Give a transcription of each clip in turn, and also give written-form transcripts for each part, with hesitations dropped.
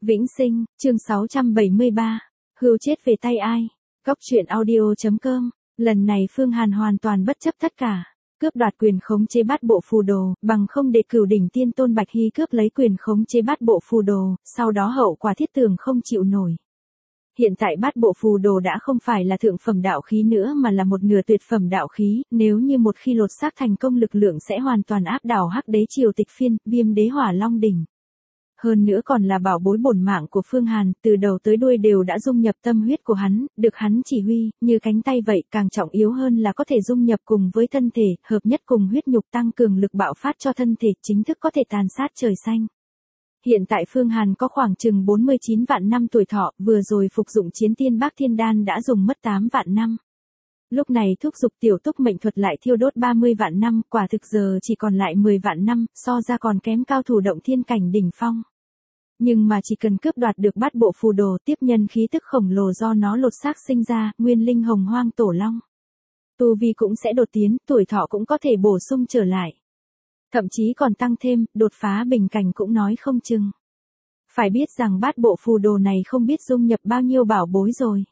Vĩnh Sinh, chương 673. Hưu chết về tay ai? Góc truyện audio.com. Lần này Phương Hàn hoàn toàn bất chấp tất cả, cướp đoạt quyền khống chế bát bộ phù đồ, bằng không để Cửu Đỉnh Tiên Tôn Bạch Hy cướp lấy quyền khống chế bát bộ phù đồ, sau đó hậu quả thiết tưởng không chịu nổi. Hiện tại bát bộ phù đồ đã không phải là thượng phẩm đạo khí nữa mà là một nửa tuyệt phẩm đạo khí, nếu như một khi lột xác thành công lực lượng sẽ hoàn toàn áp đảo Hắc Đế Triều Tịch Phiên, Viêm Đế Hỏa Long Đỉnh. Hơn nữa còn là bảo bối bổn mạng của Phương Hàn, từ đầu tới đuôi đều đã dung nhập tâm huyết của hắn, được hắn chỉ huy, như cánh tay vậy, càng trọng yếu hơn là có thể dung nhập cùng với thân thể, hợp nhất cùng huyết nhục tăng cường lực bạo phát cho thân thể, chính thức có thể tàn sát trời xanh. Hiện tại Phương Hàn có khoảng chừng 49 vạn năm tuổi thọ, vừa rồi phục dụng Chiến Tiên Bác Thiên Đan đã dùng mất 8 vạn năm. Lúc này thúc dục tiểu túc mệnh thuật lại thiêu đốt 30 vạn năm, quả thực giờ chỉ còn lại 10 vạn năm, so ra còn kém cao thủ động thiên cảnh đỉnh phong. Nhưng mà chỉ cần cướp đoạt được bát bộ phù đồ, tiếp nhân khí tức khổng lồ do nó lột xác sinh ra, nguyên linh hồng hoang tổ long. Tu vi cũng sẽ đột tiến, tuổi thọ cũng có thể bổ sung trở lại. Thậm chí còn tăng thêm, đột phá bình cảnh cũng nói không chừng. Phải biết rằng bát bộ phù đồ này không biết dung nhập bao nhiêu bảo bối rồi.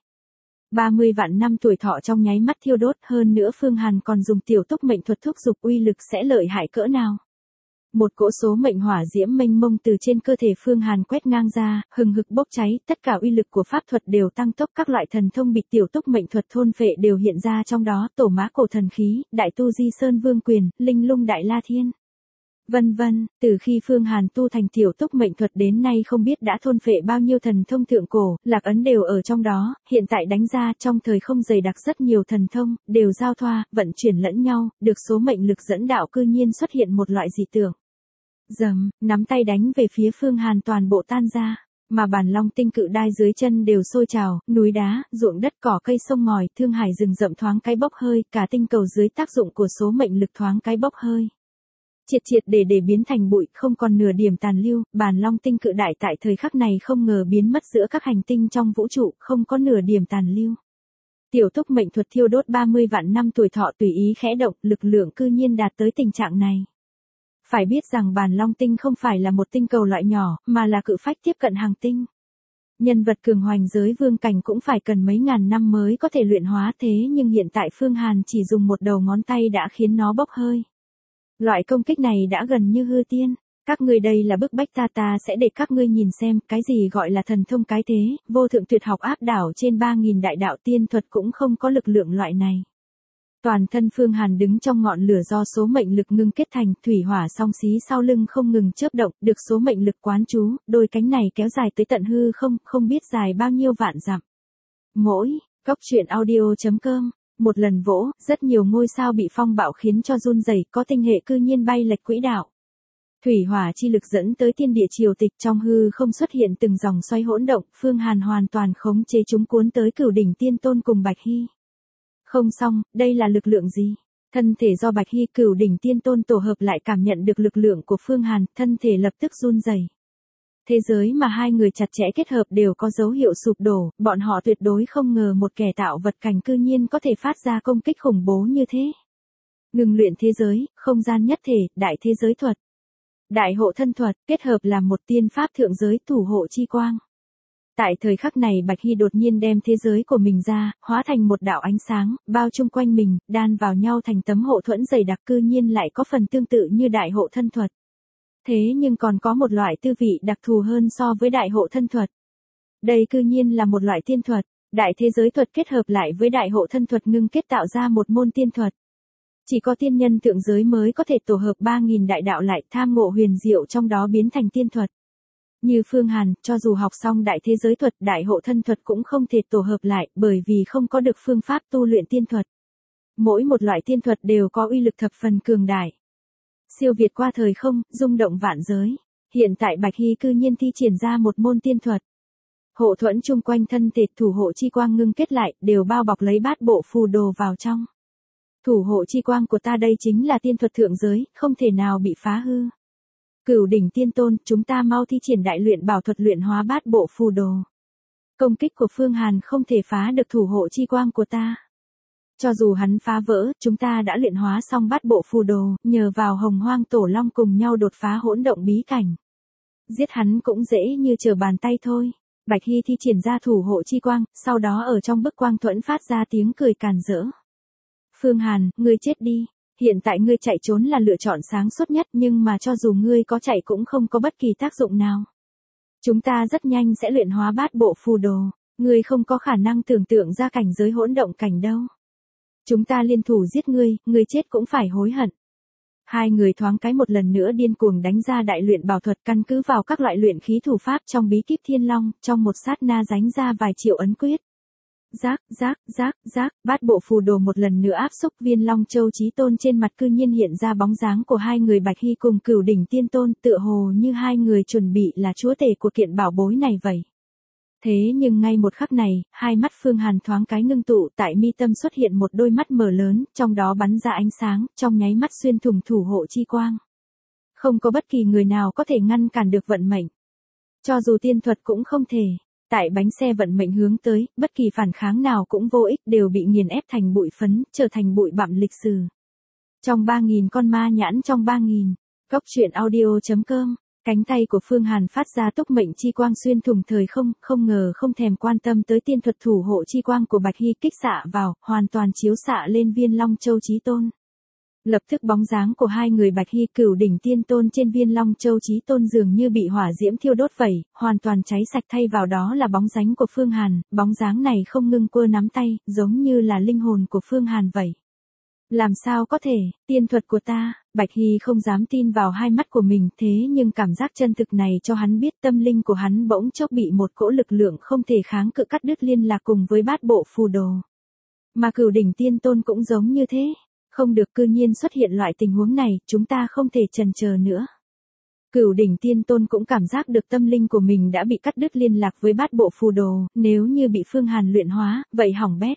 30 vạn năm tuổi thọ trong nháy mắt thiêu đốt, hơn nữa Phương Hàn còn dùng tiểu túc mệnh thuật thúc dục, uy lực sẽ lợi hại cỡ nào. Một cỗ số mệnh hỏa diễm mênh mông từ trên cơ thể Phương Hàn quét ngang ra, hừng hực bốc cháy, tất cả uy lực của pháp thuật đều tăng tốc, các loại thần thông bị tiểu túc mệnh thuật thôn phệ đều hiện ra trong đó, tổ mã cổ thần khí, đại tu di sơn vương quyền, linh lung đại la thiên. Vân vân, từ khi Phương Hàn tu thành tiểu túc mệnh thuật đến nay không biết đã thôn phệ bao nhiêu thần thông thượng cổ, lạc ấn đều ở trong đó, hiện tại đánh ra trong thời không dày đặc rất nhiều thần thông, đều giao thoa, vận chuyển lẫn nhau, được số mệnh lực dẫn đạo cư nhiên xuất hiện một loại dị tượng. Dầm, nắm tay đánh về phía Phương Hàn toàn bộ tan ra, mà bản long tinh cự đai dưới chân đều sôi trào, núi đá, ruộng đất cỏ cây sông ngòi, thương hải rừng rậm thoáng cái bốc hơi, cả tinh cầu dưới tác dụng của số mệnh lực thoáng cái bốc hơi. Triệt để biến thành bụi, không còn nửa điểm tàn lưu, bản long tinh cự đại tại thời khắc này không ngờ biến mất giữa các hành tinh trong vũ trụ, không có nửa điểm tàn lưu. Tiểu túc mệnh thuật thiêu đốt 30 vạn năm tuổi thọ tùy ý khẽ động, lực lượng cư nhiên đạt tới tình trạng này. Phải biết rằng bản long tinh không phải là một tinh cầu loại nhỏ, mà là cự phách tiếp cận hàng tinh. Nhân vật cường hoành giới vương cảnh cũng phải cần mấy ngàn năm mới có thể luyện hóa, thế nhưng hiện tại Phương Hàn chỉ dùng một đầu ngón tay đã khiến nó bốc hơi. Loại công kích này đã gần như hư tiên. Các ngươi đây là bức bách ta sẽ để các ngươi nhìn xem, cái gì gọi là thần thông cái thế, vô thượng tuyệt học áp đảo trên 3.000 đại đạo tiên thuật cũng không có lực lượng loại này. Toàn thân Phương Hàn đứng trong ngọn lửa do số mệnh lực ngưng kết thành, thủy hỏa song xí sau lưng không ngừng chớp động, được số mệnh lực quán chú, đôi cánh này kéo dài tới tận hư không, không biết dài bao nhiêu vạn dặm. Mỗi, góc truyện audio.com, một lần vỗ, rất nhiều ngôi sao bị phong bạo khiến cho run rẩy, có tinh hệ cư nhiên bay lệch quỹ đạo. Thủy hỏa chi lực dẫn tới thiên địa triều tịch, trong hư không xuất hiện từng dòng xoay hỗn động, Phương Hàn hoàn toàn khống chế chúng cuốn tới Cửu Đỉnh Tiên Tôn cùng Bạch Hy. Không xong, đây là lực lượng gì? Thân thể do Bạch Hy Cửu Đỉnh Tiên Tôn tổ hợp lại cảm nhận được lực lượng của Phương Hàn, thân thể lập tức run rẩy. Thế giới mà hai người chặt chẽ kết hợp đều có dấu hiệu sụp đổ, bọn họ tuyệt đối không ngờ một kẻ tạo vật cảnh cư nhiên có thể phát ra công kích khủng bố như thế. Ngừng luyện thế giới, không gian nhất thể, đại thế giới thuật. Đại hộ thân thuật, kết hợp làm một tiên pháp thượng giới thủ hộ chi quang. Tại thời khắc này Bạch Hy đột nhiên đem thế giới của mình ra, hóa thành một đạo ánh sáng, bao chung quanh mình, đan vào nhau thành tấm hộ thuẫn dày đặc, cư nhiên lại có phần tương tự như đại hộ thân thuật. Thế nhưng còn có một loại tư vị đặc thù hơn so với đại hộ thân thuật. Đây cư nhiên là một loại tiên thuật, đại thế giới thuật kết hợp lại với đại hộ thân thuật ngưng kết tạo ra một môn tiên thuật. Chỉ có tiên nhân thượng giới mới có thể tổ hợp 3.000 đại đạo lại, tham ngộ huyền diệu trong đó biến thành tiên thuật. Như Phương Hàn, cho dù học xong đại thế giới thuật, đại hộ thân thuật cũng không thể tổ hợp lại, bởi vì không có được phương pháp tu luyện tiên thuật. Mỗi một loại tiên thuật đều có uy lực thập phần cường đại. Siêu việt qua thời không, rung động vạn giới. Hiện tại Bạch Hy cư nhiên thi triển ra một môn tiên thuật. Hộ thuẫn chung quanh thân thể, thủ hộ chi quang ngưng kết lại, đều bao bọc lấy bát bộ phù đồ vào trong. Thủ hộ chi quang của ta đây chính là tiên thuật thượng giới, không thể nào bị phá hư. Cửu Đỉnh Tiên Tôn, chúng ta mau thi triển đại luyện bảo thuật luyện hóa bát bộ phù đồ. Công kích của Phương Hàn không thể phá được thủ hộ chi quang của ta. Cho dù hắn phá vỡ, chúng ta đã luyện hóa xong bát bộ phù đồ, nhờ vào hồng hoang tổ long cùng nhau đột phá hỗn động bí cảnh. Giết hắn cũng dễ như trở bàn tay thôi. Bạch Hy thi triển ra thủ hộ chi quang, sau đó ở trong bức quang thuẫn phát ra tiếng cười càn rỡ. Phương Hàn, ngươi chết đi. Hiện tại ngươi chạy trốn là lựa chọn sáng suốt nhất, nhưng mà cho dù ngươi có chạy cũng không có bất kỳ tác dụng nào. Chúng ta rất nhanh sẽ luyện hóa bát bộ phù đồ. Ngươi không có khả năng tưởng tượng ra cảnh giới hỗn động cảnh đâu. Chúng ta liên thủ giết ngươi chết cũng phải hối hận. Hai người thoáng cái một lần nữa điên cuồng đánh ra đại luyện bảo thuật, căn cứ vào các loại luyện khí thủ pháp trong bí kíp Thiên Long, trong một sát na đánh ra vài triệu ấn quyết. Rác, bát bộ phù đồ một lần nữa áp xúc. Viên Long Châu Chí Tôn trên mặt cư nhiên hiện ra bóng dáng của hai người Bạch Hy cùng Cửu Đỉnh Tiên Tôn, tựa hồ như hai người chuẩn bị là chúa tể của kiện bảo bối này vậy. Thế nhưng ngay một khắc này, hai mắt Phương Hàn thoáng cái ngưng tụ, tại mi tâm xuất hiện một đôi mắt mở lớn, trong đó bắn ra ánh sáng, trong nháy mắt xuyên thủng thủ hộ chi quang. Không có bất kỳ người nào có thể ngăn cản được vận mệnh. Cho dù tiên thuật cũng không thể. Tại bánh xe vận mệnh hướng tới, bất kỳ phản kháng nào cũng vô ích, đều bị nghiền ép thành bụi phấn, trở thành bụi bặm lịch sử. Trong 3.000 con ma nhãn trong 3.000, goctruyện.audio.com. Cánh tay của Phương Hàn phát ra túc mệnh chi quang xuyên thủng thời không, không ngờ không thèm quan tâm tới tiên thuật thủ hộ chi quang của Bạch Hy, kích xạ vào, hoàn toàn chiếu xạ lên Viên Long Châu Chí Tôn. Lập tức bóng dáng của hai người Bạch Hy, Cửu Đỉnh Tiên Tôn trên Viên Long Châu Chí Tôn dường như bị hỏa diễm thiêu đốt vậy, hoàn toàn cháy sạch, thay vào đó là bóng dáng của Phương Hàn, bóng dáng này không ngưng quơ nắm tay, giống như là linh hồn của Phương Hàn vậy. Làm sao có thể, tiên thuật của ta, Bạch Hy không dám tin vào hai mắt của mình, thế nhưng cảm giác chân thực này cho hắn biết tâm linh của hắn bỗng chốc bị một cỗ lực lượng không thể kháng cự cắt đứt liên lạc cùng với bát bộ phù đồ. Mà Cửu Đỉnh Tiên Tôn cũng giống như thế. Không được, cư nhiên xuất hiện loại tình huống này, chúng ta không thể chần chờ nữa. Cửu Đỉnh Tiên Tôn cũng cảm giác được tâm linh của mình đã bị cắt đứt liên lạc với bát bộ phù đồ, nếu như bị Phương Hàn luyện hóa, vậy hỏng bét.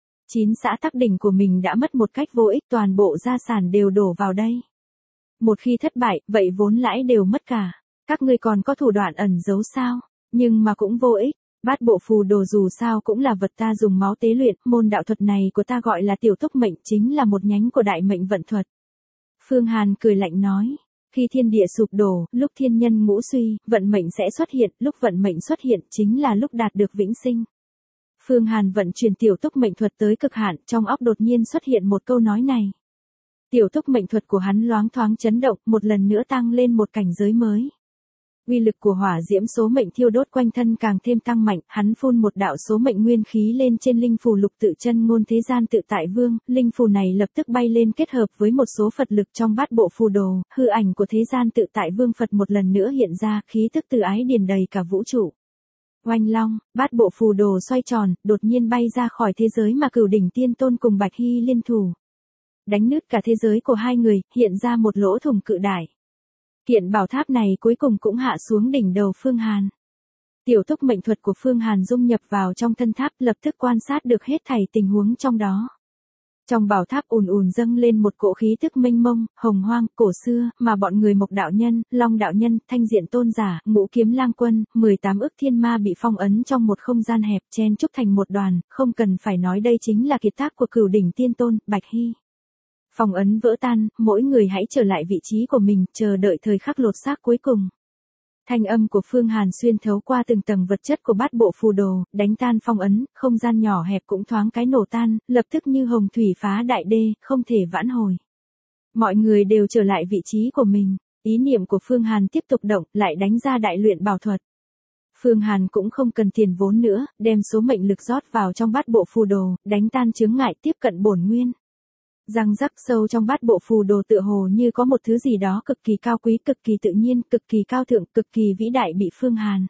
9 xã tắc đỉnh của mình đã mất một cách vô ích, toàn bộ gia sản đều đổ vào đây. Một khi thất bại, vậy vốn lãi đều mất cả. Các ngươi còn có thủ đoạn ẩn giấu sao? Nhưng mà cũng vô ích. Bát bộ phù đồ dù sao cũng là vật ta dùng máu tế luyện, môn đạo thuật này của ta gọi là tiểu túc mệnh, chính là một nhánh của đại mệnh vận thuật. Phương Hàn cười lạnh nói, khi thiên địa sụp đổ, lúc thiên nhân ngũ suy, vận mệnh sẽ xuất hiện, lúc vận mệnh xuất hiện chính là lúc đạt được vĩnh sinh. Phương Hàn vận chuyển tiểu túc mệnh thuật tới cực hạn, trong óc đột nhiên xuất hiện một câu nói này. Tiểu túc mệnh thuật của hắn loáng thoáng chấn động, một lần nữa tăng lên một cảnh giới mới. Uy lực của hỏa diễm số mệnh thiêu đốt quanh thân càng thêm tăng mạnh, hắn phun một đạo số mệnh nguyên khí lên trên linh phù lục tự chân ngôn thế gian tự tại vương, linh phù này lập tức bay lên kết hợp với một số Phật lực trong bát bộ phù đồ, hư ảnh của thế gian tự tại vương Phật một lần nữa hiện ra, khí tức từ ái điền đầy cả vũ trụ. Oanh long, bát bộ phù đồ xoay tròn, đột nhiên bay ra khỏi thế giới mà Cửu Đỉnh Tiên Tôn cùng Bạch Hy liên thủ. Đánh nứt cả thế giới của hai người, hiện ra một lỗ thủng cự đại. Kiện bảo tháp này cuối cùng cũng hạ xuống đỉnh đầu Phương Hàn. Tiểu túc mệnh thuật của Phương Hàn dung nhập vào trong thân tháp, lập tức quan sát được hết thảy tình huống trong đó. Trong bảo tháp ùn ùn dâng lên một cỗ khí tức mênh mông, hồng hoang, cổ xưa, mà bọn người Mộc đạo nhân, Long đạo nhân, Thanh Diện tôn giả, Ngũ Kiếm lang quân, 18 ức thiên ma bị phong ấn trong một không gian hẹp, chen chúc thành một đoàn, không cần phải nói đây chính là kiệt tác của Cửu Đỉnh Tiên Tôn, Bạch Hy. Phong ấn vỡ tan, mỗi người hãy trở lại vị trí của mình, chờ đợi thời khắc lột xác cuối cùng. Thanh âm của Phương Hàn xuyên thấu qua từng tầng vật chất của bát bộ phù đồ, đánh tan phong ấn, không gian nhỏ hẹp cũng thoáng cái nổ tan, lập tức như hồng thủy phá đại đê, không thể vãn hồi. Mọi người đều trở lại vị trí của mình, ý niệm của Phương Hàn tiếp tục động, lại đánh ra đại luyện bảo thuật. Phương Hàn cũng không cần tiền vốn nữa, đem số mệnh lực rót vào trong bát bộ phù đồ, đánh tan chướng ngại, tiếp cận bổn nguyên. Răng rắc, sâu trong bát bộ phù đồ tựa hồ như có một thứ gì đó cực kỳ cao quý, cực kỳ tự nhiên, cực kỳ cao thượng, cực kỳ vĩ đại bị Phương Hàn.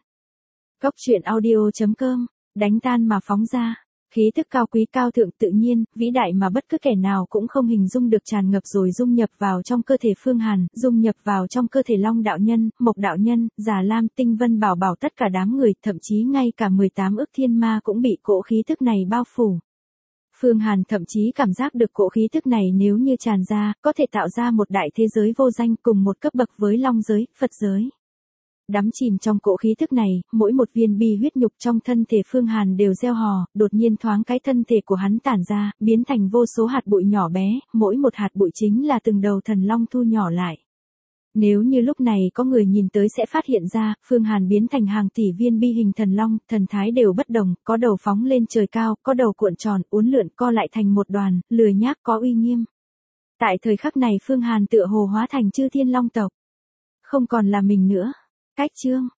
Goctruyện.audio.com, đánh tan mà phóng ra. Khí tức cao quý, cao thượng, tự nhiên, vĩ đại mà bất cứ kẻ nào cũng không hình dung được tràn ngập rồi dung nhập vào trong cơ thể Phương Hàn, dung nhập vào trong cơ thể Long đạo nhân, Mộc đạo nhân, Già Lam, Tinh Vân Bảo Bảo, tất cả đám người, thậm chí ngay cả 18 ức thiên ma cũng bị cỗ khí tức này bao phủ. Phương Hàn thậm chí cảm giác được cỗ khí tức này nếu như tràn ra, có thể tạo ra một đại thế giới vô danh cùng một cấp bậc với Long giới, Phật giới. Đắm chìm trong cỗ khí tức này, mỗi một viên bi huyết nhục trong thân thể Phương Hàn đều reo hò, đột nhiên thoáng cái thân thể của hắn tản ra, biến thành vô số hạt bụi nhỏ bé, mỗi một hạt bụi chính là từng đầu thần long thu nhỏ lại. Nếu như lúc này có người nhìn tới sẽ phát hiện ra, Phương Hàn biến thành hàng tỷ viên bi hình thần long, thần thái đều bất đồng, có đầu phóng lên trời cao, có đầu cuộn tròn, uốn lượn co lại thành một đoàn, lười nhác có uy nghiêm. Tại thời khắc này Phương Hàn tựa hồ hóa thành chư thiên long tộc. Không còn là mình nữa. Cách chương.